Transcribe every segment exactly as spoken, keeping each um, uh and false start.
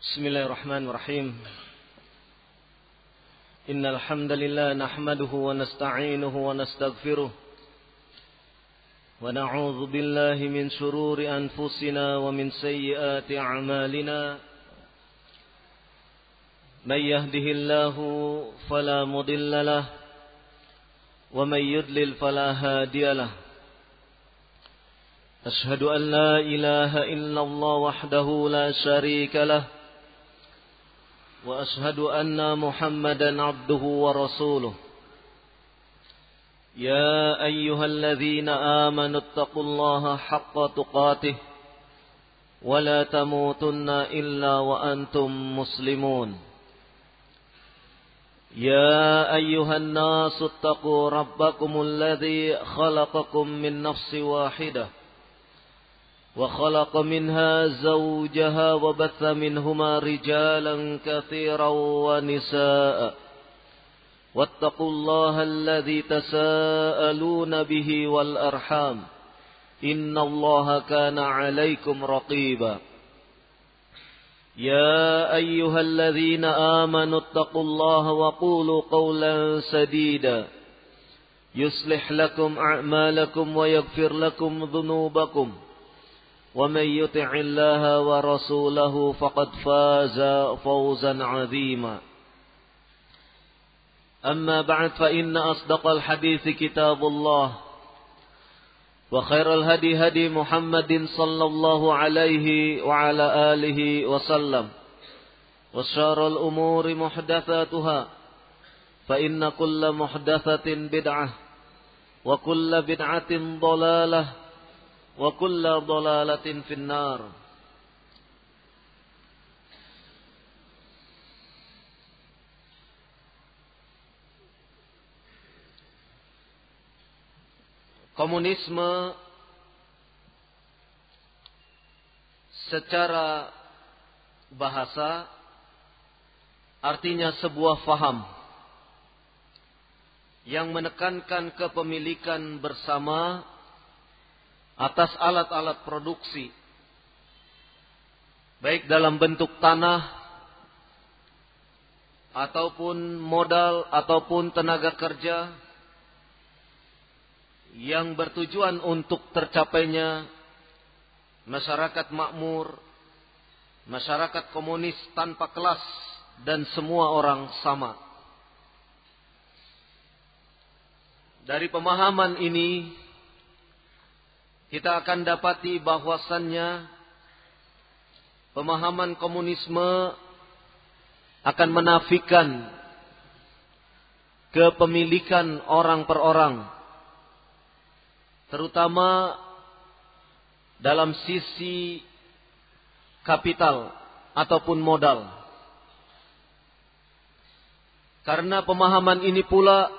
Bismillahirrahmanirrahim. Innal hamdalillah nahmaduhu wa nasta'inuhu wa nastaghfiruh wa na'udzu billahi min shururi anfusina wa min sayyiati a'malina. May yahdihillahu fala mudilla lahu wa may yudlil fala hadiya lahu. Ashhadu an la ilaha illallah wahdahu la sharika lahu wa ashhadu anna Muhammadan abduhu wa rasuluh. Ya ayyuhalladzina amanu taqullaha haqqa tuqatih wa la tamutunna illa wa antum muslimun. Ya ayyuhan nasu taqu rabbakumul ladzi khalaqakum min nafsin wahidah وخلق منها زوجها وبث منهما رجالا كثيرا ونساء واتقوا الله الذي تساءلون به والأرحام إن الله كان عليكم رقيبا يا أيها الذين آمنوا اتقوا الله وقولوا قولا سديدا يصلح لكم أعمالكم ويغفر لكم ذنوبكم ومن يطع الله ورسوله فقد فاز فوزا عظيما. أما بعد فإن أصدق الحديث كتاب الله وخير الهدي هدي محمد صلى الله عليه وعلى آله وسلم وشر الأمور محدثاتها فإن كل محدثة بدعة وكل بدعة ضلالة wa kullu dhalalatin finnar. Komunisme secara bahasa artinya sebuah faham yang menekankan kepemilikan bersama atas alat-alat produksi, baik dalam bentuk tanah, ataupun modal, ataupun tenaga kerja, yang bertujuan untuk tercapainya masyarakat makmur, masyarakat komunis tanpa kelas, dan semua orang sama. Dari pemahaman ini, kita akan dapati bahwasannya pemahaman komunisme akan menafikan kepemilikan orang per orang, terutama dalam sisi kapital ataupun modal. Karena pemahaman ini pula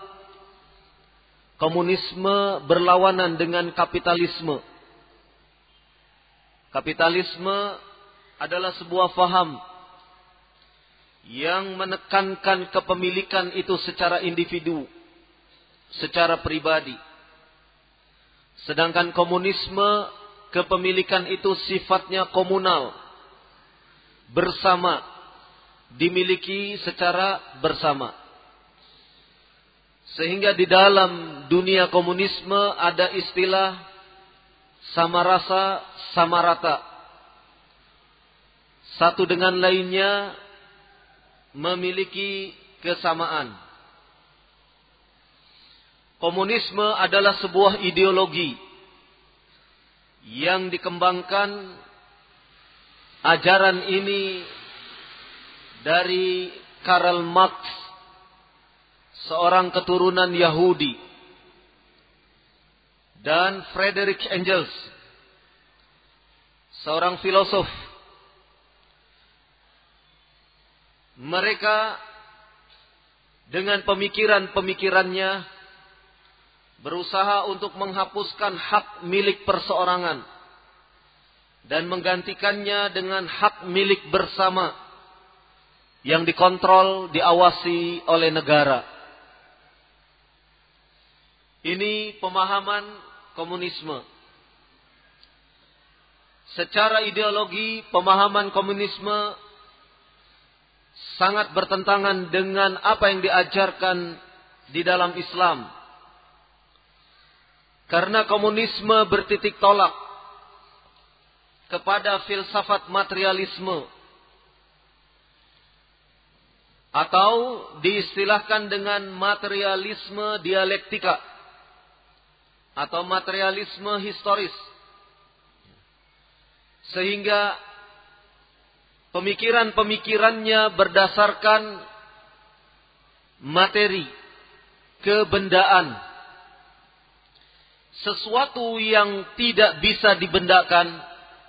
komunisme berlawanan dengan kapitalisme. Kapitalisme adalah sebuah faham yang menekankan kepemilikan itu secara individu, secara pribadi. Sedangkan komunisme, kepemilikan itu sifatnya komunal, bersama, dimiliki secara bersama. Sehingga di dalam dunia komunisme ada istilah sama rasa, sama rata. Satu dengan lainnya memiliki kesamaan. Komunisme adalah sebuah ideologi yang dikembangkan ajaran ini dari Karl Marx, seorang keturunan Yahudi, dan Friedrich Engels, seorang filosof. Mereka dengan pemikiran-pemikirannya berusaha untuk menghapuskan hak milik perseorangan dan menggantikannya dengan hak milik bersama yang dikontrol, diawasi oleh negara. Ini pemahaman komunisme. Secara ideologi, pemahaman komunisme sangat bertentangan dengan apa yang diajarkan di dalam Islam. Karena komunisme bertitik tolak kepada filsafat materialisme, atau diistilahkan dengan materialisme dialektika atau materialisme historis. Sehingga pemikiran-pemikirannya berdasarkan materi, kebendaan. Sesuatu yang tidak bisa dibendakan,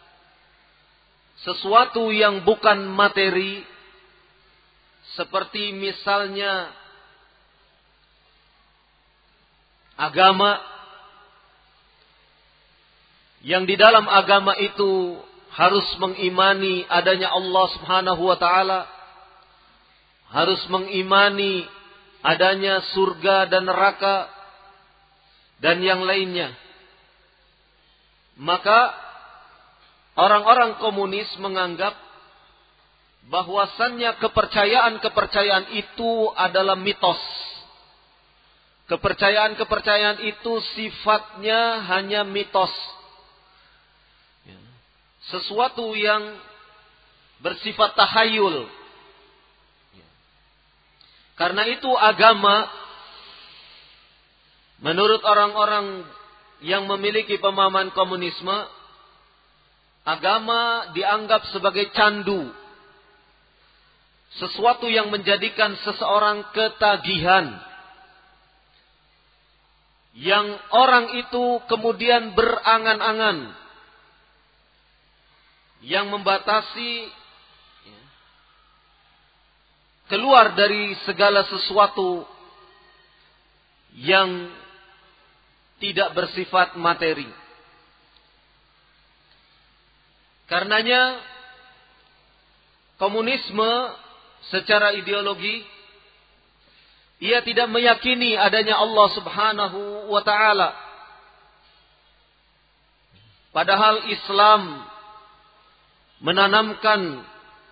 sesuatu yang bukan materi, seperti misalnya agama, yang di dalam agama itu harus mengimani adanya Allah Subhanahu wa taala, harus mengimani adanya surga dan neraka dan yang lainnya. Maka orang-orang komunis menganggap bahwasannya kepercayaan-kepercayaan itu adalah mitos. Kepercayaan-kepercayaan itu sifatnya hanya mitos. Sesuatu yang bersifat tahayul. Karena itu agama, menurut orang-orang yang memiliki pemahaman komunisme, agama dianggap sebagai candu. Sesuatu yang menjadikan seseorang ketagihan. Yang orang itu kemudian berangan-angan. Yang membatasi keluar dari segala sesuatu yang tidak bersifat materi. Karenanya komunisme secara ideologi, ia tidak meyakini adanya Allah Subhanahu wa taala. Padahal Islam menanamkan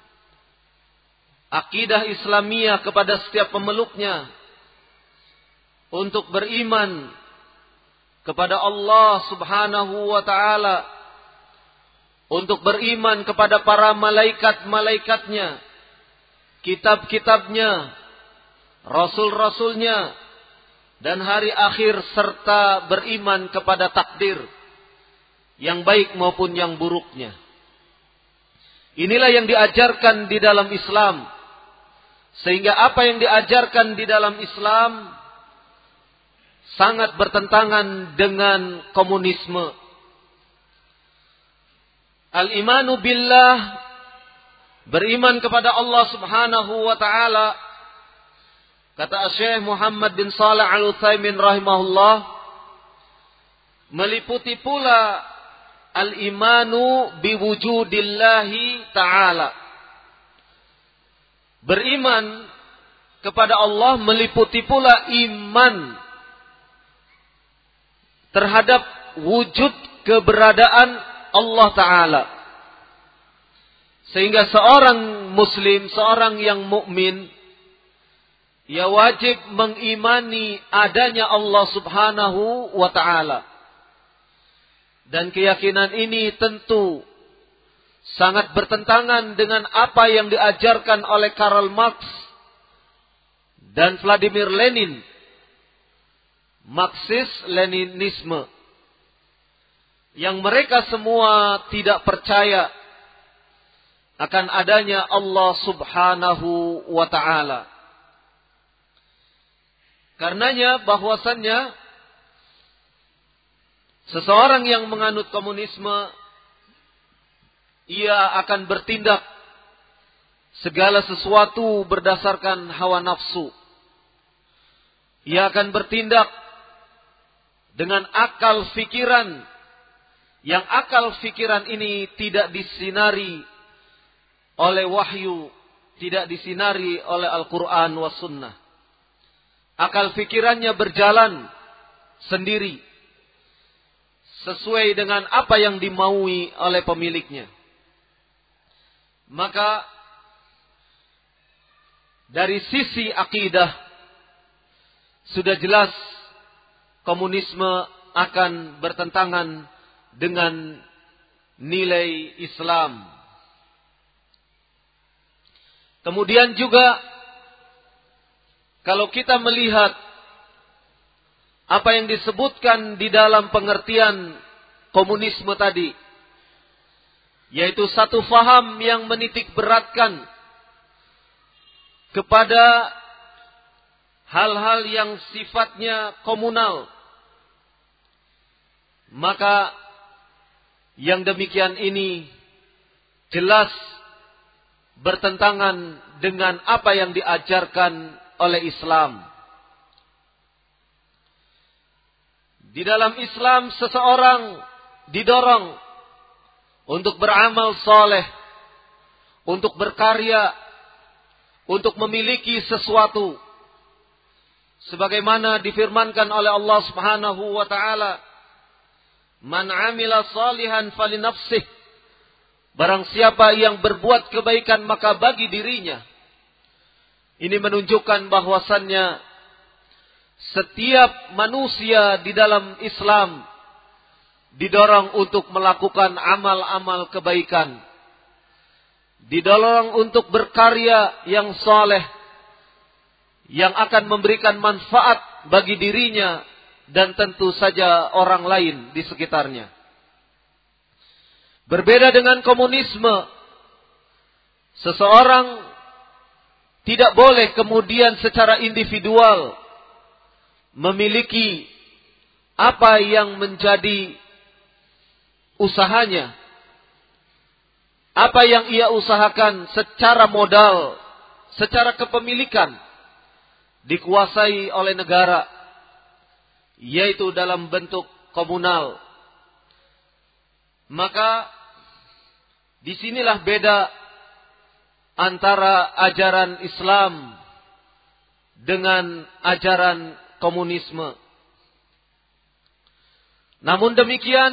akidah Islamiyah kepada setiap pemeluknya untuk beriman kepada Allah Subhanahu wa taala, untuk beriman kepada para malaikat-malaikatnya, kitab-kitabnya, rasul-rasulnya, dan hari akhir, serta beriman kepada takdir yang baik maupun yang buruknya. Inilah yang diajarkan di dalam Islam. Sehingga apa yang diajarkan di dalam Islam sangat bertentangan dengan komunisme. Al-imanu billah, beriman kepada Allah Subhanahu wa taala. Kata Syekh Muhammad bin Shalih Al-Utsaimin rahimahullah, meliputi pula al-imanu biwujudillahi ta'ala. Beriman kepada Allah meliputi pula iman terhadap wujud keberadaan Allah Ta'ala. Sehingga seorang muslim, seorang yang mukmin, ia wajib mengimani adanya Allah Subhanahu wa Ta'ala. Dan keyakinan ini tentu sangat bertentangan dengan apa yang diajarkan oleh Karl Marx dan Vladimir Lenin, Marxis-Leninisme, yang mereka semua tidak percaya akan adanya Allah Subhanahu wa Ta'ala. Karenanya bahwasannya seseorang yang menganut komunisme, ia akan bertindak segala sesuatu berdasarkan hawa nafsu. Ia akan bertindak dengan akal fikiran, yang akal fikiran ini tidak disinari oleh wahyu, tidak disinari oleh Al-Quran wa Sunnah. Akal fikirannya berjalan sendiri, sesuai dengan apa yang dimaui oleh pemiliknya. Maka dari sisi akidah sudah jelas komunisme akan bertentangan dengan nilai Islam. Kemudian juga kalau kita melihat apa yang disebutkan di dalam pengertian komunisme tadi, yaitu satu faham yang menitik beratkan kepada hal-hal yang sifatnya komunal, maka yang demikian ini jelas bertentangan dengan apa yang diajarkan oleh Islam. Di dalam Islam seseorang didorong untuk beramal soleh, untuk berkarya, untuk memiliki sesuatu. Sebagaimana difirmankan oleh Allah Subhanahu wa taala, "Man 'amila shalihan falinafsih." Barang siapa yang berbuat kebaikan maka bagi dirinya. Ini menunjukkan bahwasannya setiap manusia di dalam Islam didorong untuk melakukan amal-amal kebaikan. Didorong untuk berkarya yang saleh, yang akan memberikan manfaat bagi dirinya dan tentu saja orang lain di sekitarnya. Berbeda dengan komunisme, seseorang tidak boleh kemudian secara individual memiliki apa yang menjadi usahanya, apa yang ia usahakan secara modal, secara kepemilikan, dikuasai oleh negara, yaitu dalam bentuk komunal. Maka disinilah beda antara ajaran Islam dengan ajaran komunisme. Namun demikian,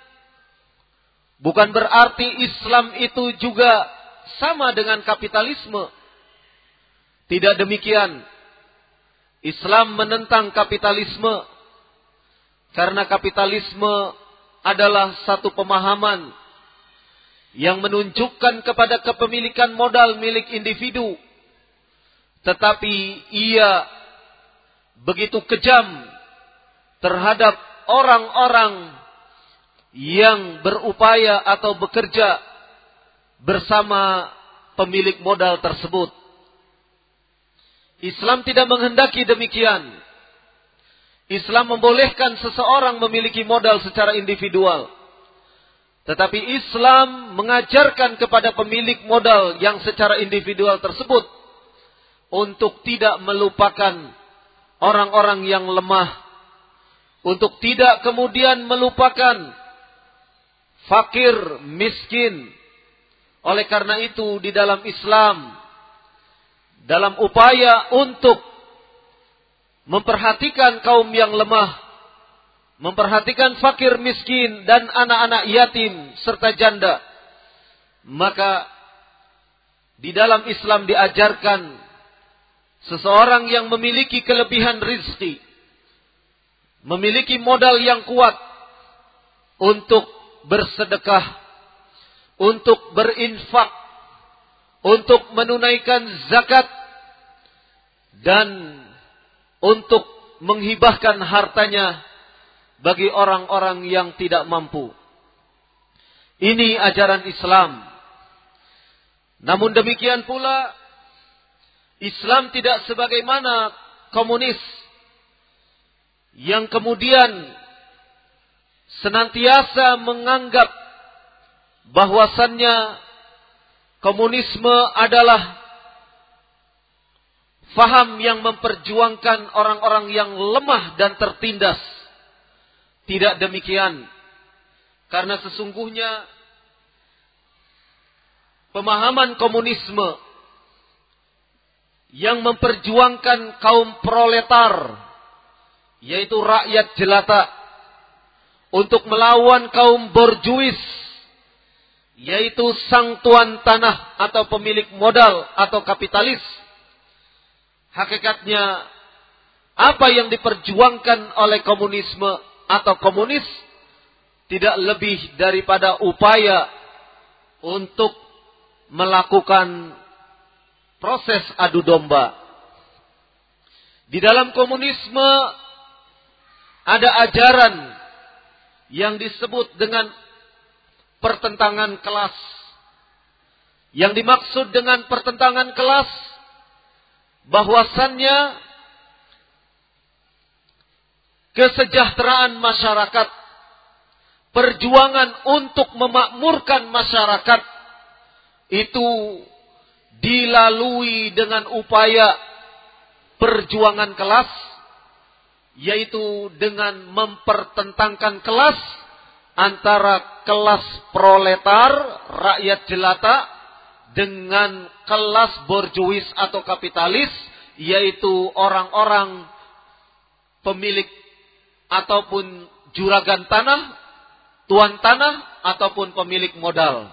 bukan berarti Islam itu juga sama dengan kapitalisme. Tidak demikian. Islam menentang kapitalisme karena kapitalisme adalah satu pemahaman yang menunjukkan kepada kepemilikan modal milik individu, tetapi ia begitu kejam terhadap orang-orang yang berupaya atau bekerja bersama pemilik modal tersebut. Islam tidak menghendaki demikian. Islam membolehkan seseorang memiliki modal secara individual. Tetapi Islam mengajarkan kepada pemilik modal yang secara individual tersebut untuk tidak melupakan orang-orang yang lemah, untuk tidak kemudian melupakan fakir, miskin. Oleh karena itu di dalam Islam, dalam upaya untuk memperhatikan kaum yang lemah, memperhatikan fakir miskin dan anak-anak yatim serta janda, maka di dalam Islam diajarkan seseorang yang memiliki kelebihan rizki, memiliki modal yang kuat untuk bersedekah, untuk berinfak, untuk menunaikan zakat, dan untuk menghibahkan hartanya bagi orang-orang yang tidak mampu. Ini ajaran Islam. Namun demikian pula, Islam tidak sebagaimana komunis yang kemudian senantiasa menganggap bahwasannya komunisme adalah faham yang memperjuangkan orang-orang yang lemah dan tertindas. Tidak demikian. Karena sesungguhnya pemahaman komunisme yang memperjuangkan kaum proletar, yaitu rakyat jelata, untuk melawan kaum borjuis, yaitu sang tuan tanah atau pemilik modal atau kapitalis, hakikatnya apa yang diperjuangkan oleh komunisme atau komunis tidak lebih daripada upaya untuk melakukan proses adu domba. Di dalam komunisme ada ajaran yang disebut dengan pertentangan kelas. Yang dimaksud dengan pertentangan kelas, bahwasannya kesejahteraan masyarakat, perjuangan untuk memakmurkan masyarakat, itu dilalui dengan upaya perjuangan kelas, yaitu dengan mempertentangkan kelas antara kelas proletar, rakyat jelata, dengan kelas borjuis atau kapitalis, yaitu orang-orang pemilik ataupun juragan tanah, tuan tanah, ataupun pemilik modal.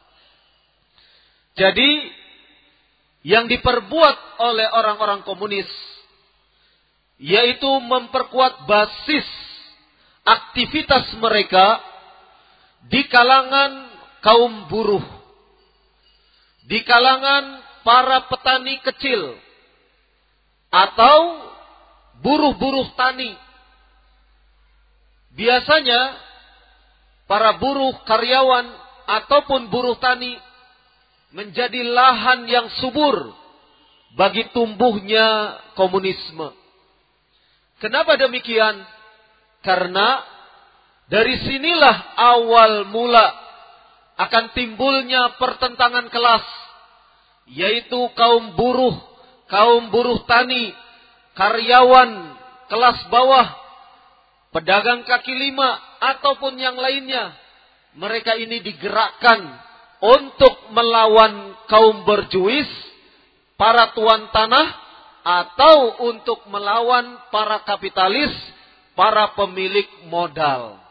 Jadi, yang diperbuat oleh orang-orang komunis, yaitu memperkuat basis aktivitas mereka di kalangan kaum buruh, di kalangan para petani kecil, atau buruh-buruh tani. Biasanya, para buruh karyawan ataupun buruh tani menjadi lahan yang subur bagi tumbuhnya komunisme. Kenapa demikian? Karena dari sinilah awal mula akan timbulnya pertentangan kelas, yaitu kaum buruh, kaum buruh tani, karyawan kelas bawah, pedagang kaki lima, ataupun yang lainnya. Mereka ini digerakkan untuk melawan kaum borjuis, para tuan tanah, atau untuk melawan para kapitalis, para pemilik modal.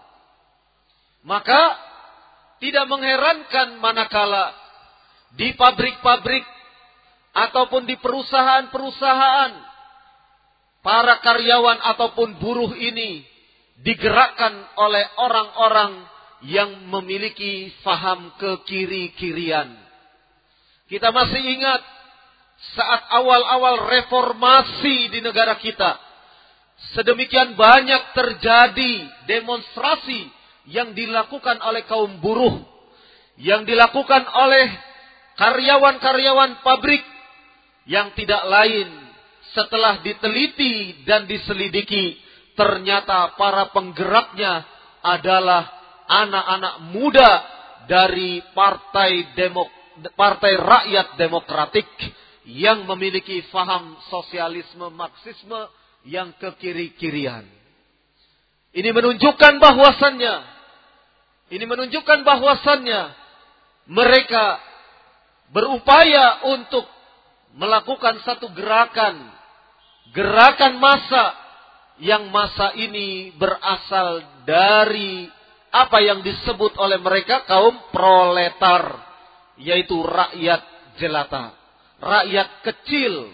Maka tidak mengherankan manakala di pabrik-pabrik ataupun di perusahaan-perusahaan, para karyawan ataupun buruh ini digerakkan oleh orang-orang yang memiliki faham kekiri-kirian. Kita masih ingat saat awal-awal reformasi di negara kita, sedemikian banyak terjadi demonstrasi yang dilakukan oleh kaum buruh, yang dilakukan oleh karyawan-karyawan pabrik, yang tidak lain setelah diteliti dan diselidiki, ternyata para penggeraknya adalah anak-anak muda dari Partai Demok, Partai Rakyat Demokratik yang memiliki faham sosialisme Marxisme yang kekiri-kirian. Ini menunjukkan bahwasannya, ini menunjukkan bahwasannya mereka berupaya untuk melakukan satu gerakan, gerakan massa, yang massa ini berasal dari apa yang disebut oleh mereka kaum proletar, yaitu rakyat jelata, rakyat kecil.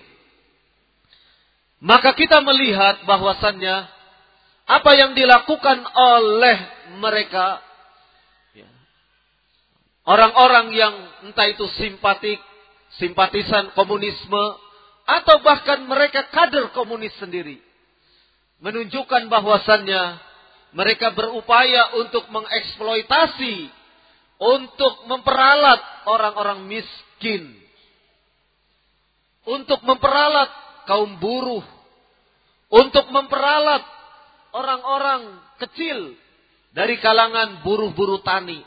Maka kita melihat bahwasannya apa yang dilakukan oleh mereka, orang-orang yang entah itu simpatik, simpatisan komunisme, atau bahkan mereka kader komunis sendiri, menunjukkan bahwasannya mereka berupaya untuk mengeksploitasi, untuk memperalat orang-orang miskin, untuk memperalat kaum buruh, untuk memperalat orang-orang kecil dari kalangan buruh-buruh tani.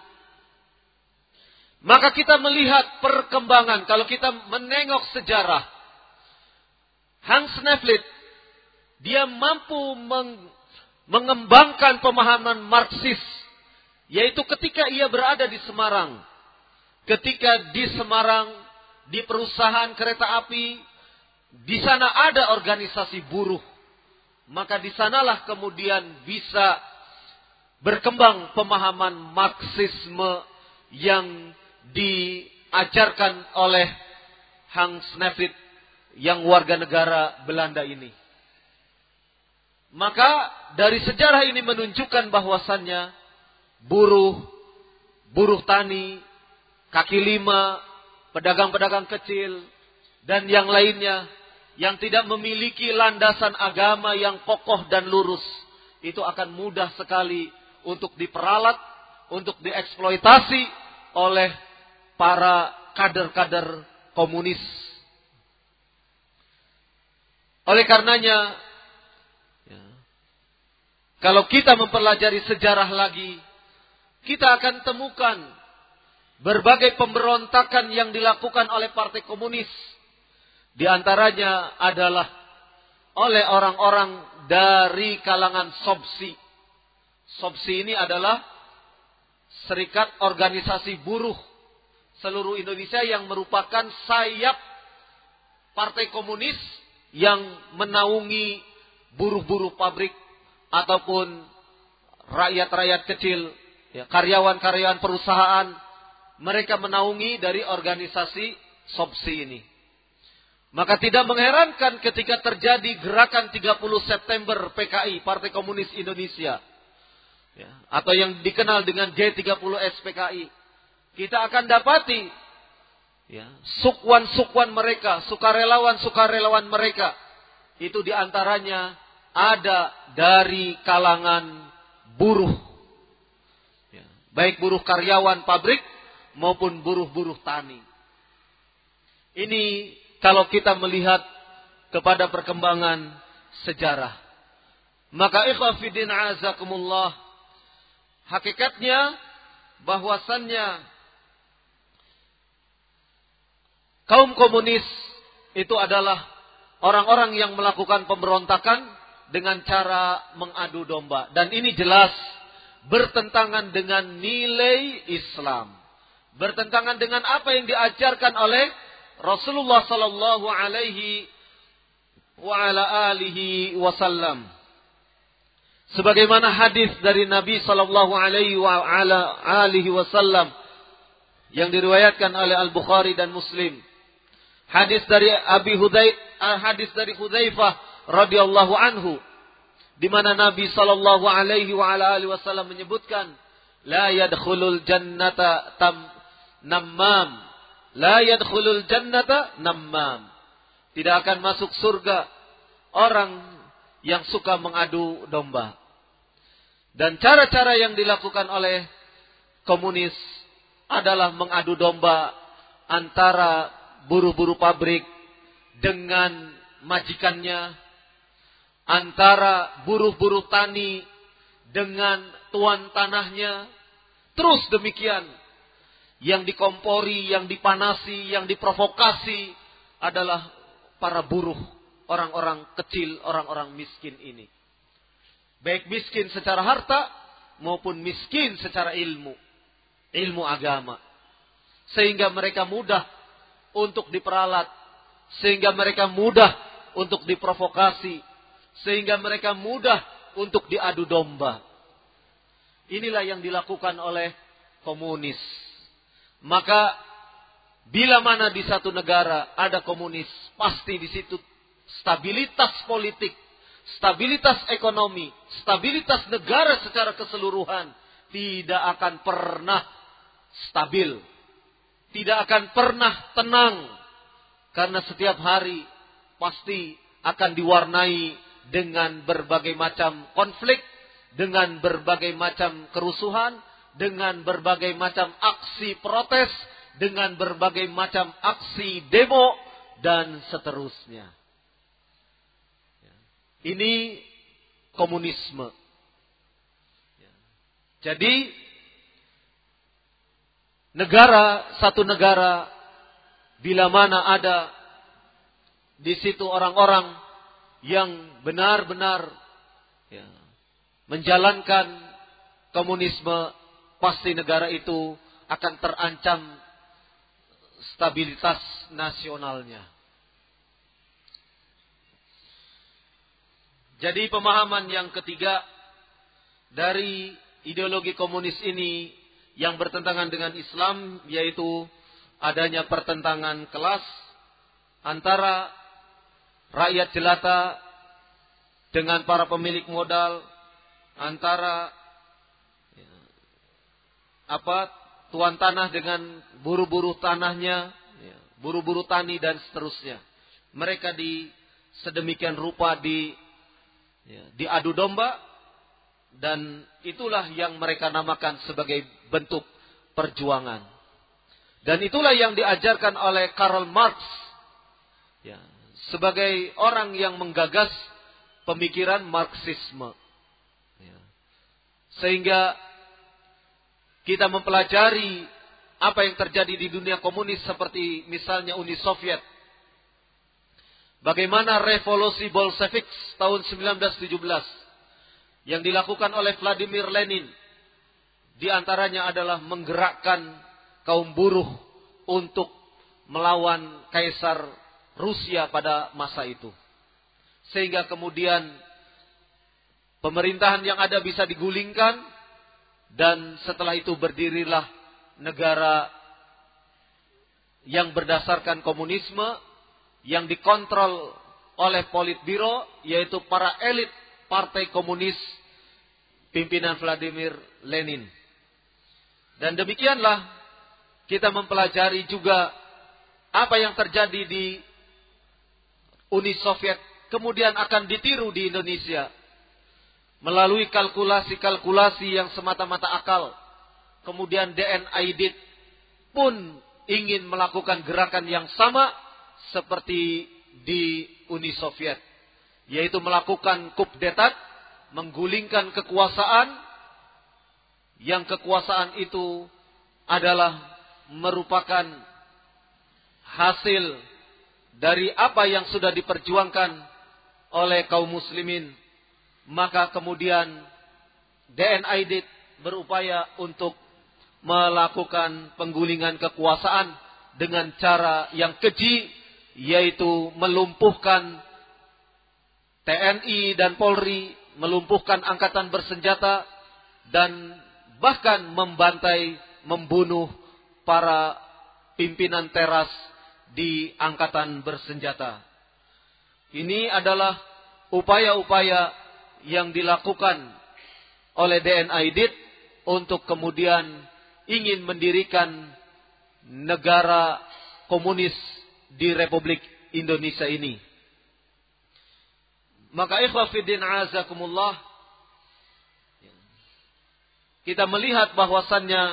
Maka kita melihat perkembangan, kalau kita menengok sejarah, Hans Nevlin, dia mampu meng mengembangkan pemahaman Marxis, yaitu ketika ia berada di Semarang. Ketika di Semarang, di perusahaan kereta api, di sana ada organisasi buruh. Maka di sanalah kemudian bisa berkembang pemahaman Marxisme yang diajarkan oleh Hans Nevlin, yang warga negara Belanda ini. Maka dari sejarah ini menunjukkan bahwasannya buruh, buruh tani, kaki lima, pedagang-pedagang kecil, dan yang lainnya yang tidak memiliki landasan agama yang kokoh dan lurus, itu akan mudah sekali untuk diperalat, untuk dieksploitasi oleh para kader-kader komunis. Oleh karenanya, ya, kalau kita mempelajari sejarah lagi, kita akan temukan berbagai pemberontakan yang dilakukan oleh partai komunis. Di antaranya adalah oleh orang-orang dari kalangan Sopsi. Sopsi ini adalah Serikat Organisasi Buruh seluruh Indonesia yang merupakan sayap partai komunis yang menaungi buruh-buruh pabrik ataupun rakyat-rakyat kecil, ya, karyawan-karyawan perusahaan. Mereka menaungi dari organisasi Sopsi ini. Maka tidak mengherankan ketika terjadi gerakan tiga puluh September P K I, Partai Komunis Indonesia, ya, atau yang dikenal dengan G tiga puluh S P K I. Kita akan dapati, ya, sukwan-sukwan mereka, sukarelawan-sukarelawan mereka, itu diantaranya ada dari kalangan buruh, ya, baik buruh karyawan pabrik maupun buruh-buruh tani. Ini kalau kita melihat kepada perkembangan sejarah. Maka ikhwah fiddin azakumullah, hakikatnya bahwasannya kaum komunis itu adalah orang-orang yang melakukan pemberontakan dengan cara mengadu domba. Dan ini jelas bertentangan dengan nilai Islam. Bertentangan dengan apa yang diajarkan oleh Rasulullah sallallahu alaihi wa ala alihi wasallam. Sebagaimana hadis dari Nabi sallallahu alaihi wa ala alihi wasallam yang diriwayatkan oleh Al-Bukhari dan Muslim. Hadis dari Abi Hudai, hadis dari Hudzaifah radhiyallahu anhu, di mana Nabi sallallahu alaihi wa ala alihi wasallam menyebutkan, la yadkhulul jannata tam nammam, la yadkhulul jannata nammam. Tidak akan masuk surga orang yang suka mengadu domba. Dan cara-cara yang dilakukan oleh komunis adalah mengadu domba antara buruh-buruh pabrik dengan majikannya, antara buruh-buruh tani dengan tuan tanahnya. Terus demikian. Yang dikompori, yang dipanasi, yang diprovokasi adalah para buruh, orang-orang kecil, orang-orang miskin ini. Baik miskin secara harta maupun miskin secara ilmu, ilmu agama. Sehingga mereka mudah untuk diperalat, sehingga mereka mudah untuk diprovokasi, sehingga mereka mudah untuk diadu domba. Inilah yang dilakukan oleh komunis. Maka bila mana di satu negara ada komunis, pasti di situ stabilitas politik, stabilitas ekonomi, stabilitas negara secara keseluruhan tidak akan pernah stabil, tidak akan pernah tenang, karena setiap hari pasti akan diwarnai dengan berbagai macam konflik, dengan berbagai macam kerusuhan, dengan berbagai macam aksi protes, dengan berbagai macam aksi demo, dan seterusnya. Ini komunisme. Jadi, negara, satu negara, bila mana ada di situ orang-orang yang benar-benar, ya, menjalankan komunisme, pasti negara itu akan terancam stabilitas nasionalnya. Jadi pemahaman yang ketiga dari ideologi komunis ini yang bertentangan dengan Islam, yaitu adanya pertentangan kelas antara rakyat jelata dengan para pemilik modal, antara ya, apa tuan tanah dengan buruh-buruh tanahnya, ya, buruh-buruh tani dan seterusnya. Mereka di sedemikian rupa di ya, diadu domba, dan itulah yang mereka namakan sebagai bentuk perjuangan. Dan itulah yang diajarkan oleh Karl Marx ya, sebagai orang yang menggagas pemikiran Marxisme. Ya. Sehingga kita mempelajari apa yang terjadi di dunia komunis seperti misalnya Uni Soviet. Bagaimana revolusi Bolshevik tahun sembilan belas tujuh belas yang dilakukan oleh Vladimir Lenin. Di antaranya adalah menggerakkan kaum buruh untuk melawan Kaisar Rusia pada masa itu. Sehingga kemudian pemerintahan yang ada bisa digulingkan, dan setelah itu berdirilah negara yang berdasarkan komunisme yang dikontrol oleh Politbiro, yaitu para elit Partai Komunis pimpinan Vladimir Lenin. Dan demikianlah kita mempelajari juga apa yang terjadi di Uni Soviet kemudian akan ditiru di Indonesia melalui kalkulasi-kalkulasi yang semata-mata akal. Kemudian D N I D pun ingin melakukan gerakan yang sama seperti di Uni Soviet, yaitu melakukan coup d'etat, menggulingkan kekuasaan, yang kekuasaan itu adalah merupakan hasil dari apa yang sudah diperjuangkan oleh kaum muslimin. Maka kemudian D N I D berupaya untuk melakukan penggulingan kekuasaan dengan cara yang keji, yaitu melumpuhkan T N I dan Polri, melumpuhkan angkatan bersenjata, dan bahkan membantai, membunuh para pimpinan teras di angkatan bersenjata. Ini adalah upaya-upaya yang dilakukan oleh D N I D untuk kemudian ingin mendirikan negara komunis di Republik Indonesia ini. Maka ikhwah fiddin azakumullah, kita melihat bahwasannya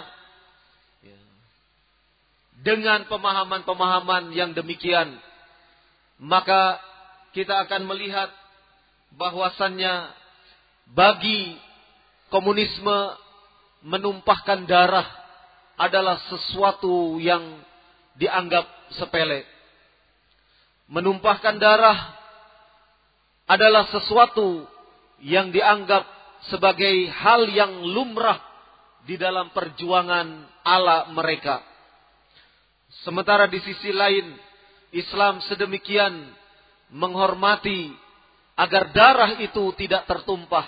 dengan pemahaman-pemahaman yang demikian, maka kita akan melihat bahwasannya bagi komunisme menumpahkan darah adalah sesuatu yang dianggap sepele. Menumpahkan darah adalah sesuatu yang dianggap sebagai hal yang lumrah di dalam perjuangan ala mereka. Sementara di sisi lain, Islam sedemikian menghormati agar darah itu tidak tertumpah.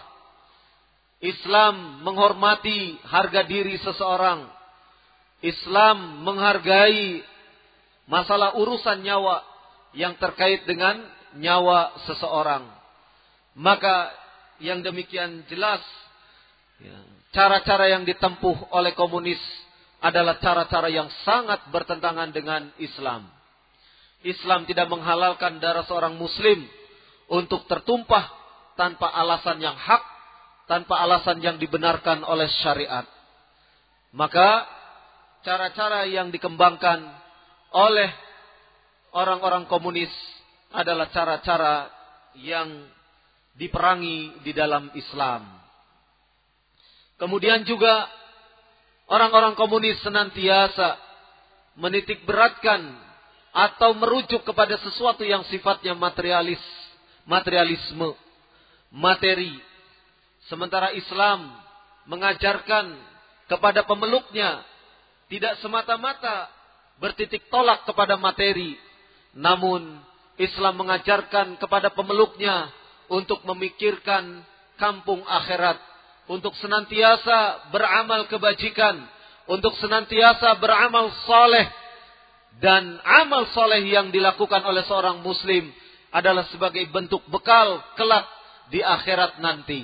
Islam menghormati harga diri seseorang. Islam menghargai masalah urusan nyawa yang terkait dengan nyawa seseorang. Maka yang demikian jelas, cara-cara yang ditempuh oleh komunis adalah cara-cara yang sangat bertentangan dengan Islam. Islam tidak menghalalkan darah seorang muslim untuk tertumpah tanpa alasan yang hak, tanpa alasan yang dibenarkan oleh syariat. Maka cara-cara yang dikembangkan oleh orang-orang komunis adalah cara-cara yang diperangi di dalam Islam. Kemudian juga orang-orang komunis senantiasa menitik beratkan atau merujuk kepada sesuatu yang sifatnya materialis, materialisme, materi. Sementara Islam mengajarkan kepada pemeluknya tidak semata-mata bertitik tolak kepada materi, namun Islam mengajarkan kepada pemeluknya untuk memikirkan kampung akhirat, untuk senantiasa beramal kebajikan, untuk senantiasa beramal soleh. Dan amal soleh yang dilakukan oleh seorang muslim adalah sebagai bentuk bekal kelak di akhirat nanti.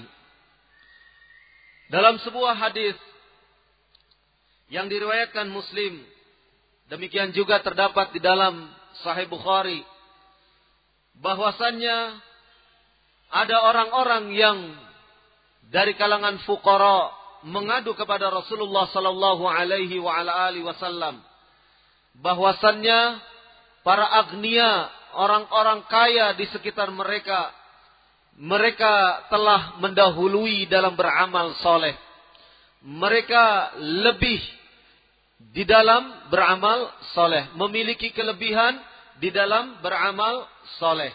Dalam sebuah hadis yang diriwayatkan Muslim, demikian juga terdapat di dalam Sahih Bukhari, bahwasannya ada orang-orang yang dari kalangan fuqara mengadu kepada Rasulullah sallallahu alaihi wa ala alihi wasallam bahwasannya para agnia, orang-orang kaya di sekitar mereka, mereka telah mendahului dalam beramal soleh. Mereka lebih di dalam beramal soleh, memiliki kelebihan di dalam beramal soleh.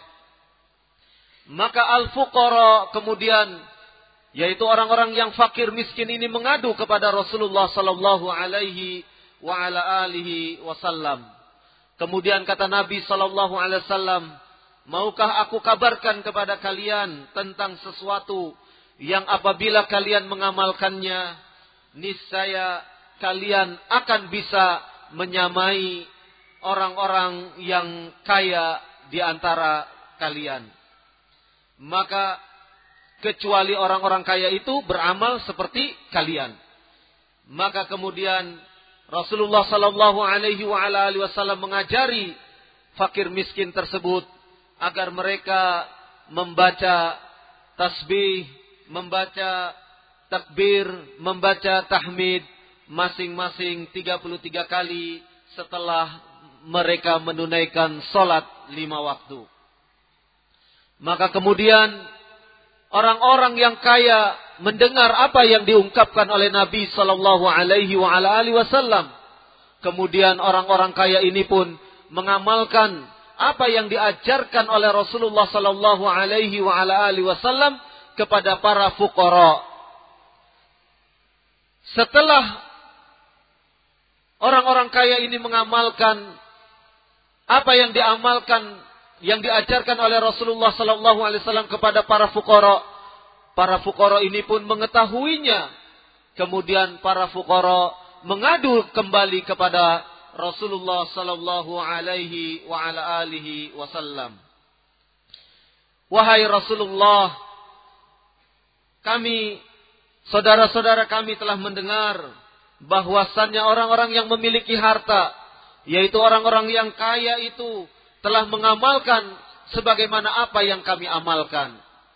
Maka al-fuqara kemudian, yaitu orang-orang yang fakir miskin ini mengadu kepada Rasulullah sallallahu alaihi wa ala alihi wasallam. Kemudian kata Nabi sallallahu alaihi wasallam, maukah aku kabarkan kepada kalian tentang sesuatu yang apabila kalian mengamalkannya, niscaya kalian akan bisa menyamai orang-orang yang kaya di antara kalian. Maka kecuali orang-orang kaya itu beramal seperti kalian. Maka kemudian Rasulullah sallallahu alaihi wa ala alihi wasallam mengajari fakir miskin tersebut agar mereka membaca tasbih, membaca takbir, membaca tahmid masing-masing tiga puluh tiga kali setelah mereka menunaikan salat lima waktu. Maka kemudian orang-orang yang kaya mendengar apa yang diungkapkan oleh Nabi sallallahu alaihi wa ala alihi wasallam. Kemudian orang-orang kaya ini pun mengamalkan apa yang diajarkan oleh Rasulullah sallallahu alaihi wa ala alihi wasallam kepada para fuqara. Setelah orang-orang kaya ini mengamalkan apa yang diamalkan, yang diajarkan oleh Rasulullah sallallahu alaihi wasallam kepada para fuqara, para fuqara ini pun mengetahuinya. Kemudian para fuqara mengadu kembali kepada Rasulullah sallallahu alaihi wa ala alihi wasallam. Wahai Rasulullah, kami, saudara-saudara kami telah mendengar bahwasannya orang-orang yang memiliki harta, yaitu orang-orang yang kaya itu telah mengamalkan sebagaimana apa yang kami amalkan.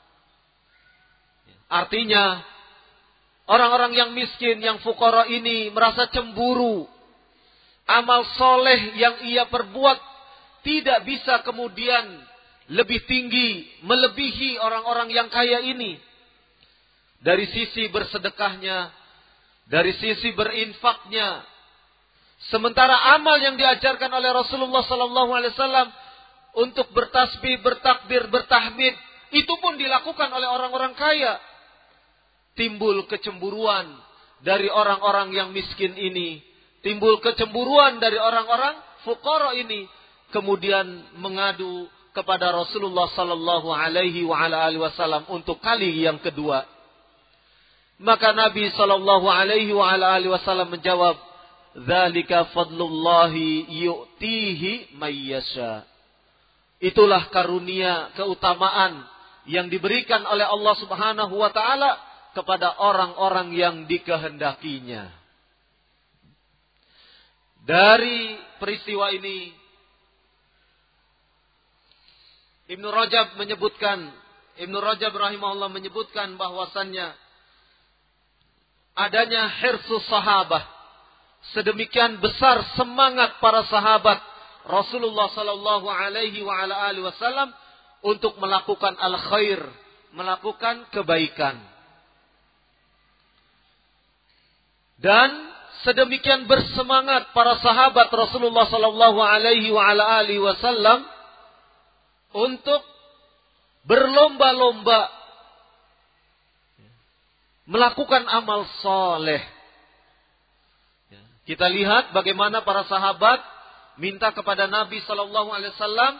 Artinya, orang-orang yang miskin, yang fuqara ini merasa cemburu. Amal soleh yang ia perbuat tidak bisa kemudian lebih tinggi, melebihi orang-orang yang kaya ini. Dari sisi bersedekahnya, dari sisi berinfaknya. Sementara amal yang diajarkan oleh Rasulullah sallallahu alaihi wasallam untuk bertasbih, bertakbir, bertahmid, itu pun dilakukan oleh orang-orang kaya. Timbul kecemburuan dari orang-orang yang miskin ini, timbul kecemburuan dari orang-orang fuqara ini, kemudian mengadu kepada Rasulullah sallallahu alaihi wa ala alihi wasallam untuk kali yang kedua. Maka Nabi sallallahu alaihi wa ala alihi wasallam menjawab, "Dzalika fadlullahi yu'tihi may yasha." Itulah karunia, keutamaan yang diberikan oleh Allah Subhanahu wa taala kepada orang-orang yang dikehendakinya. Dari peristiwa ini, Ibnu Rajab menyebutkan, Ibnu Rajab rahimahullah menyebutkan bahwasannya adanya hirsus sahabah, sedemikian besar semangat para sahabat Rasulullah sallallahu alaihi wa ala alihi wasallam untuk melakukan al-khair, melakukan kebaikan. Dan sedemikian bersemangat para sahabat Rasulullah sallallahu alaihi wa ala alihi wasallam untuk berlomba-lomba melakukan amal soleh. Kita lihat bagaimana para sahabat minta kepada Nabi sallallahu alaihi wasallam,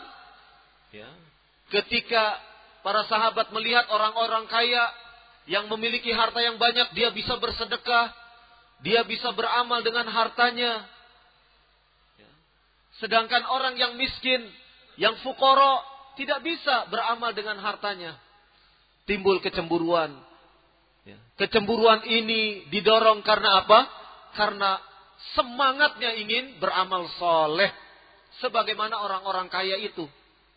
ketika para sahabat melihat orang-orang kaya yang memiliki harta yang banyak, dia bisa bersedekah, dia bisa beramal dengan hartanya. Sedangkan orang yang miskin, yang fuqara, tidak bisa beramal dengan hartanya. Timbul kecemburuan. Kecemburuan ini didorong karena apa? Karena semangatnya ingin beramal soleh. Sebagaimana orang-orang kaya itu.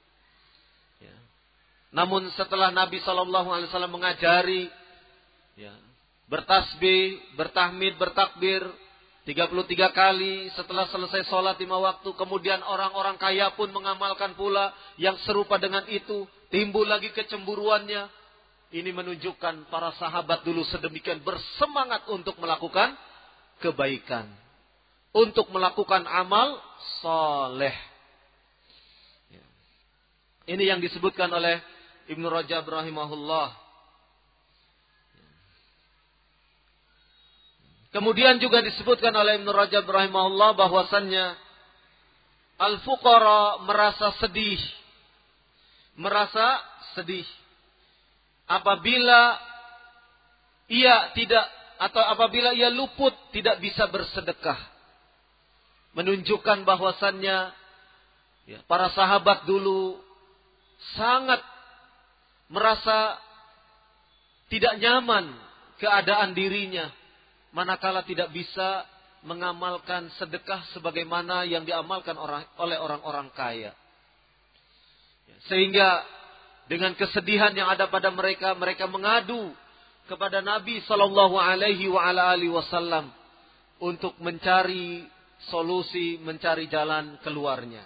Namun setelah Nabi shallallahu alaihi wasallam mengajari ya, bertasbih, bertahmid, bertakbir tiga puluh tiga kali setelah selesai sholat lima waktu, kemudian orang-orang kaya pun mengamalkan pula yang serupa dengan itu, timbul lagi kecemburuannya. Ini menunjukkan para sahabat dulu sedemikian bersemangat untuk melakukan kebaikan, untuk melakukan amal soleh. Ini yang disebutkan oleh Ibnu Rajab rahimahullah. Kemudian juga disebutkan oleh Ibnu Rajab rahimahullah bahwasannya al-fuqara merasa sedih. Merasa sedih. Apabila ia tidak atau apabila ia luput tidak bisa bersedekah. Menunjukkan bahwasannya ya, para sahabat dulu sangat merasa tidak nyaman keadaan dirinya manakala tidak bisa mengamalkan sedekah sebagaimana yang diamalkan orang, oleh orang-orang kaya. Sehingga dengan kesedihan yang ada pada mereka, mereka mengadu kepada Nabi sallallahu alaihi wa ala alihi wasallam untuk mencari solusi, mencari jalan keluarnya.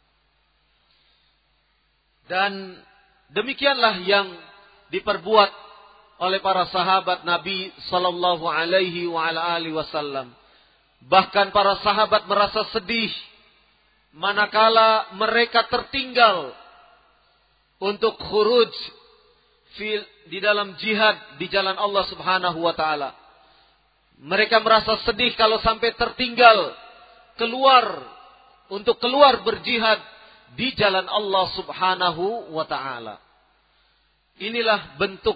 Dan demikianlah yang diperbuat oleh para sahabat Nabi sallallahu alaihi wa ala alihi wasallam. Bahkan para sahabat merasa sedih manakala mereka tertinggal untuk khuruj di dalam jihad di jalan Allah Subhanahu wa taala. Mereka merasa sedih kalau sampai tertinggal keluar untuk keluar berjihad di jalan Allah Subhanahu wa ta'ala. Inilah bentuk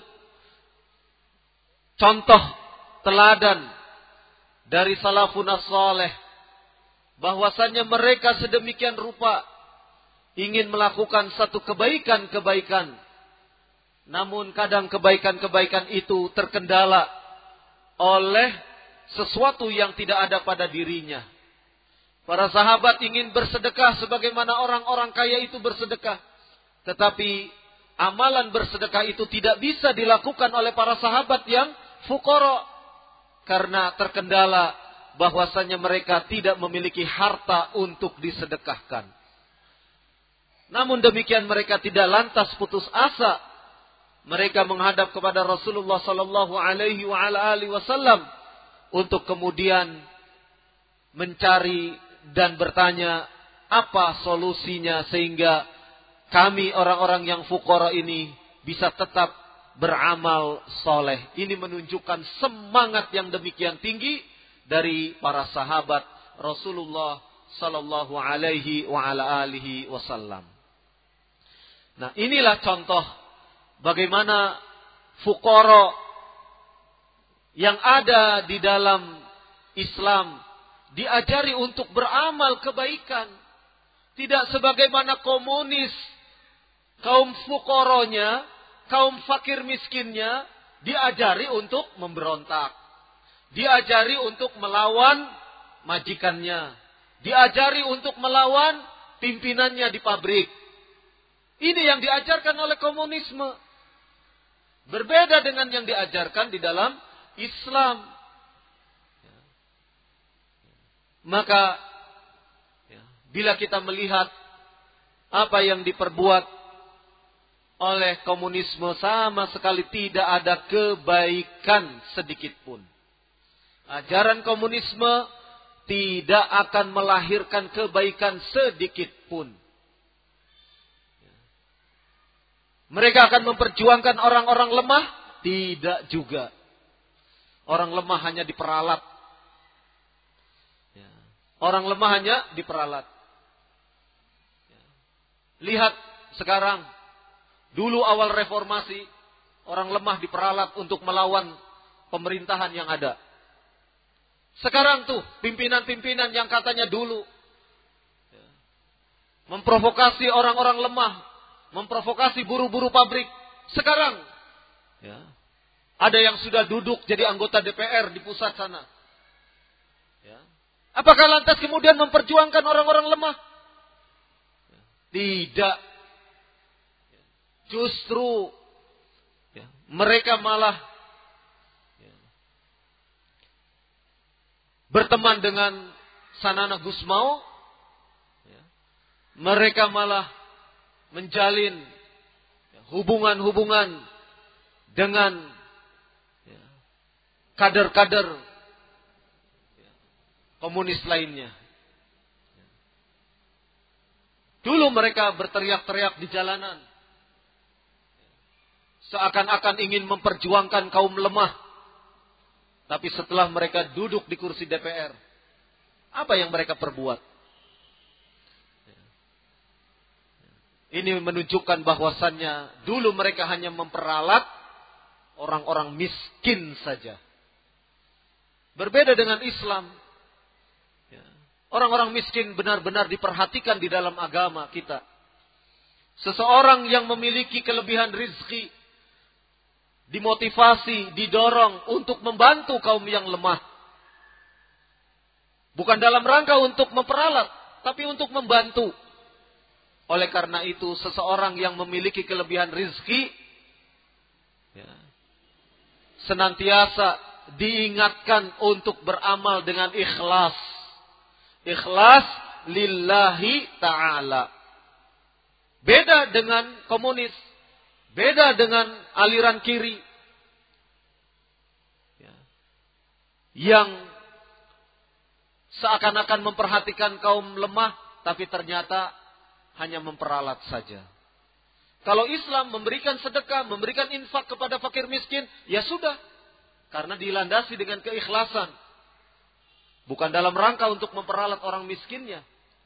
contoh teladan dari salafun as-salih, bahwasannya mereka sedemikian rupa ingin melakukan satu kebaikan-kebaikan, namun kadang kebaikan-kebaikan itu terkendala oleh sesuatu yang tidak ada pada dirinya. Para sahabat ingin bersedekah sebagaimana orang-orang kaya itu bersedekah. Tetapi amalan bersedekah itu tidak bisa dilakukan oleh para sahabat yang fuqara. Karena terkendala bahwasanya mereka tidak memiliki harta untuk disedekahkan. Namun demikian mereka tidak lantas putus asa. Mereka menghadap kepada Rasulullah sallallahu alaihi wa ala alihi wasallam untuk kemudian mencari dan bertanya apa solusinya sehingga kami orang-orang yang fuqara ini bisa tetap beramal soleh. Ini menunjukkan semangat yang demikian tinggi dari para sahabat Rasulullah sallallahu alaihi wa ala alihi wasallam. Nah, inilah contoh bagaimana fuqara yang ada di dalam Islam diajari untuk beramal kebaikan. Tidak sebagaimana komunis, kaum fuqaranya, kaum fakir miskinnya diajari untuk memberontak. Diajari untuk melawan majikannya. Diajari untuk melawan pimpinannya di pabrik. Ini yang diajarkan oleh komunisme. Berbeda dengan yang diajarkan di dalam Islam. Maka ya, bila kita melihat apa yang diperbuat oleh komunisme, sama sekali tidak ada kebaikan sedikit pun. Ajaran komunisme tidak akan melahirkan kebaikan sedikit pun. Mereka akan memperjuangkan orang-orang lemah? Tidak juga. Orang lemah hanya diperalat. Orang lemah hanya diperalat. Lihat sekarang, dulu awal reformasi, orang lemah diperalat untuk melawan pemerintahan yang ada. Sekarang tuh, pimpinan-pimpinan yang katanya dulu memprovokasi orang-orang lemah, memprovokasi buruh-buruh pabrik. Sekarang, ya, ada yang sudah duduk jadi anggota D P R di pusat sana. Ya. Apakah lantas kemudian memperjuangkan orang-orang lemah? Tidak. Justru ya, mereka malah ya, berteman dengan Sanana Gusmao. Ya. Mereka malah menjalin ya, hubungan-hubungan dengan ya, kader-kader ya, komunis lainnya. Dulu mereka berteriak-teriak di jalanan. Seakan-akan ingin memperjuangkan kaum lemah. Tapi setelah mereka duduk di kursi D P R, apa yang mereka perbuat? Ini menunjukkan bahwasannya dulu mereka hanya memperalat orang-orang miskin saja. Berbeda dengan Islam. Orang-orang miskin benar-benar diperhatikan di dalam agama kita. Seseorang yang memiliki kelebihan rizki dimotivasi, didorong untuk membantu kaum yang lemah. Bukan dalam rangka untuk memperalat, tapi untuk membantu. Oleh karena itu, seseorang yang memiliki kelebihan rizki ya, senantiasa diingatkan untuk beramal dengan ikhlas. Ikhlas lillahi ta'ala. Beda dengan komunis. Beda dengan aliran kiri. Ya. Yang seakan-akan memperhatikan kaum lemah. Tapi ternyata hanya memperalat saja. Kalau Islam memberikan sedekah, memberikan infak kepada fakir miskin. Ya sudah. Karena dilandasi dengan keikhlasan. Bukan dalam rangka untuk memperalat orang miskinnya.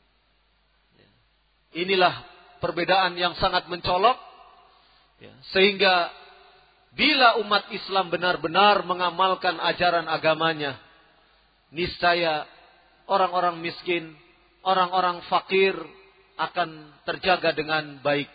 Inilah perbedaan yang sangat mencolok. Sehingga bila umat Islam benar-benar mengamalkan ajaran agamanya, niscaya orang-orang miskin, orang-orang fakir akan terjaga dengan baik.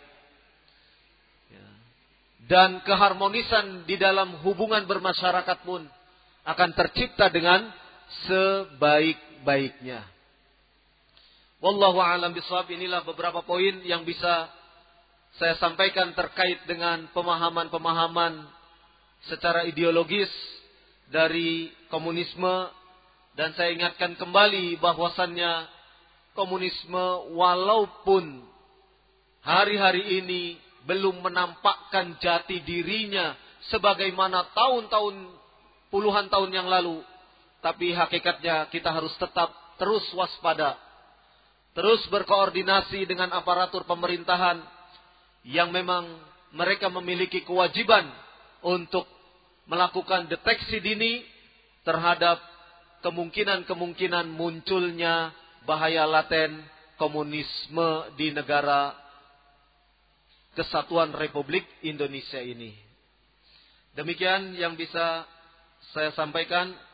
Dan keharmonisan di dalam hubungan bermasyarakat pun akan tercipta dengan sebaik-baiknya. Wallahu a'lam bishawab. Inilah beberapa poin yang bisa saya sampaikan terkait dengan pemahaman-pemahaman secara ideologis dari komunisme. Dan saya ingatkan kembali bahwasannya komunisme walaupun hari-hari ini belum menampakkan jati dirinya sebagaimana tahun-tahun, puluhan tahun yang lalu. Tapi hakikatnya kita harus tetap terus waspada. Terus berkoordinasi dengan aparatur pemerintahan yang memang mereka memiliki kewajiban untuk melakukan deteksi dini terhadap kemungkinan-kemungkinan munculnya bahaya laten komunisme di negara Kesatuan Republik Indonesia ini. Demikian yang bisa saya sampaikan.